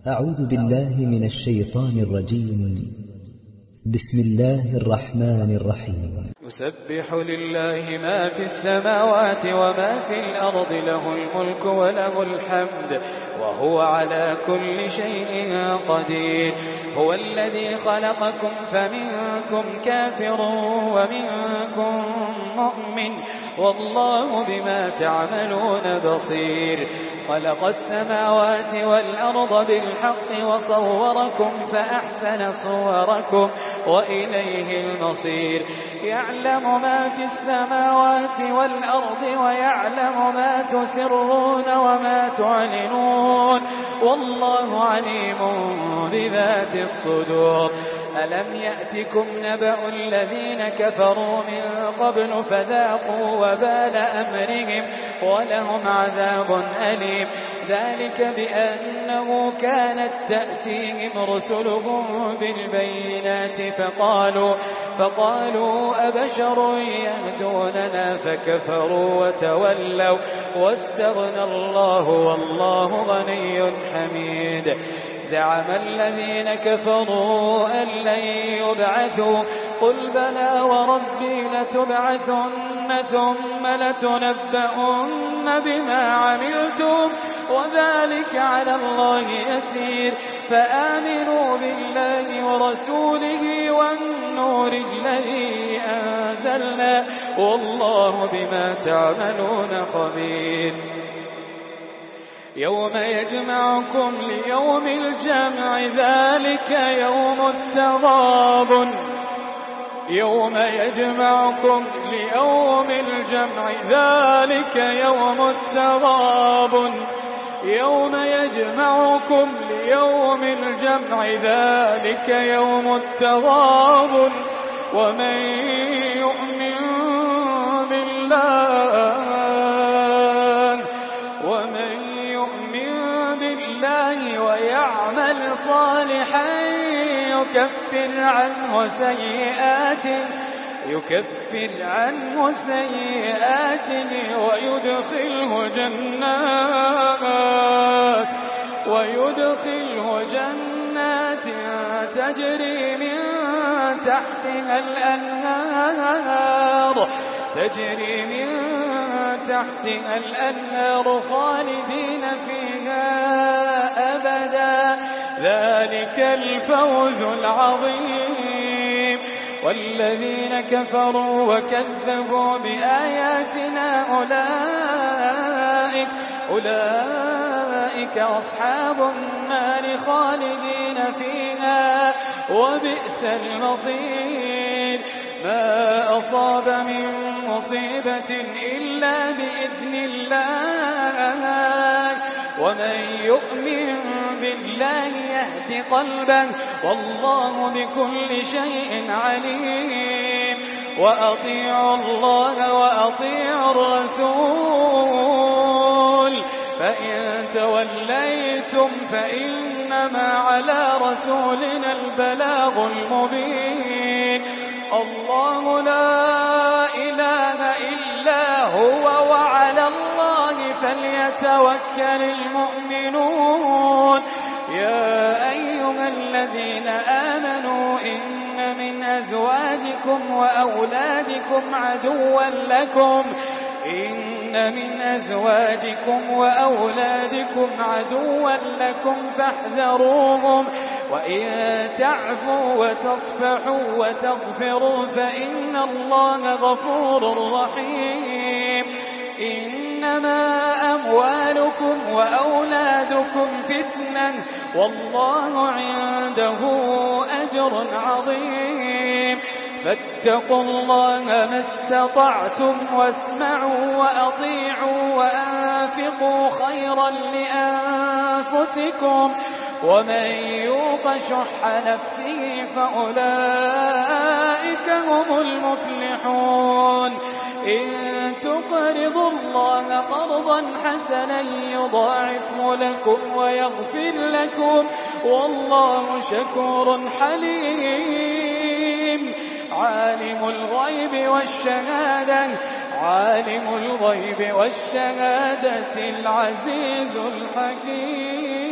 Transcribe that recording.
أعوذ بالله من الشيطان الرجيم. بسم الله الرحمن الرحيم. يسبح لله ما في السماوات وما في الأرض، له الملك وله الحمد وهو على كل شيء قدير. هو الذي خلقكم فمنكم كافر ومنكم مؤمن، والله بما تعملون بصير. خلق السماوات والأرض بالحق وصوركم فأحسن صوركم وإليه المصير. يعلم ما في السماوات والأرض ويعلم ما تسرون وما تعلنون، والله عليم بذات الصدور. ألم يأتكم نبأ الذين كفروا من قبل فذاقوا وبال أمرهم ولهم عذاب أليم. ذلك بأنه كانت تأتيهم رسلهم بالبينات فقالوا أبشر يهدوننا فكفروا وتولوا واستغنى الله والله غني حميد. زعم الذين كفروا أن لن يبعثوا، قل بلى وربي لتبعثن ثم لتنبؤن بما عملتم وذلك على الله يسير. فآمنوا بالله ورسوله والنور الذي أنزلنا والله بما تعملون خبير. يوم يجمعكم ليوم الجمع ذلك يوم التغابن. يوم يجمعكم ليوم الجمع ذلك يوم التغابن. يوم يجمعكم ليوم الجمع ذلك يوم التغابن. ومن يؤمن بالله ويعمل صالحا يكفر عنه سيئاته ويدخله جنات تجري من تحتها الأنهار خالدين فيها أبدا. ذلك الفوز العظيم. والذين كفروا وكذبوا بآياتنا أولئك أصحاب النار خالدين فيها وبئس المصير. ما أصاب من مصيبة إلا بإذن الله، ومن يؤمن بالله يهد قلبه والله بكل شيء عليم. وأطيعوا الله وأطيعوا الرسول، فإن توليتم فإنما على رسولنا البلاغ المبين. الله لا إله إلا هو وعلى الله فليتوكل المؤمنون. يا أيها الذين آمنوا إن من أزواجكم وأولادكم عدوا لكم فاحذروهم. وإن تعفوا وتصفحوا وتغفروا فإن الله غفور رحيم. إنما أموالكم وأولادكم فتنة والله عنده أجر عظيم. فاتقوا الله ما استطعتم واسمعوا وأطيعوا وأنفقوا خيرا لأنفسكم ومن يوق شح نفسه فأولئك هم المفلحون. إن تقرضوا الله قرضا حسنا يضاعفه لكم ويغفر لكم والله شكور حليم. عالم الغيب والشهادة العزيز الحكيم.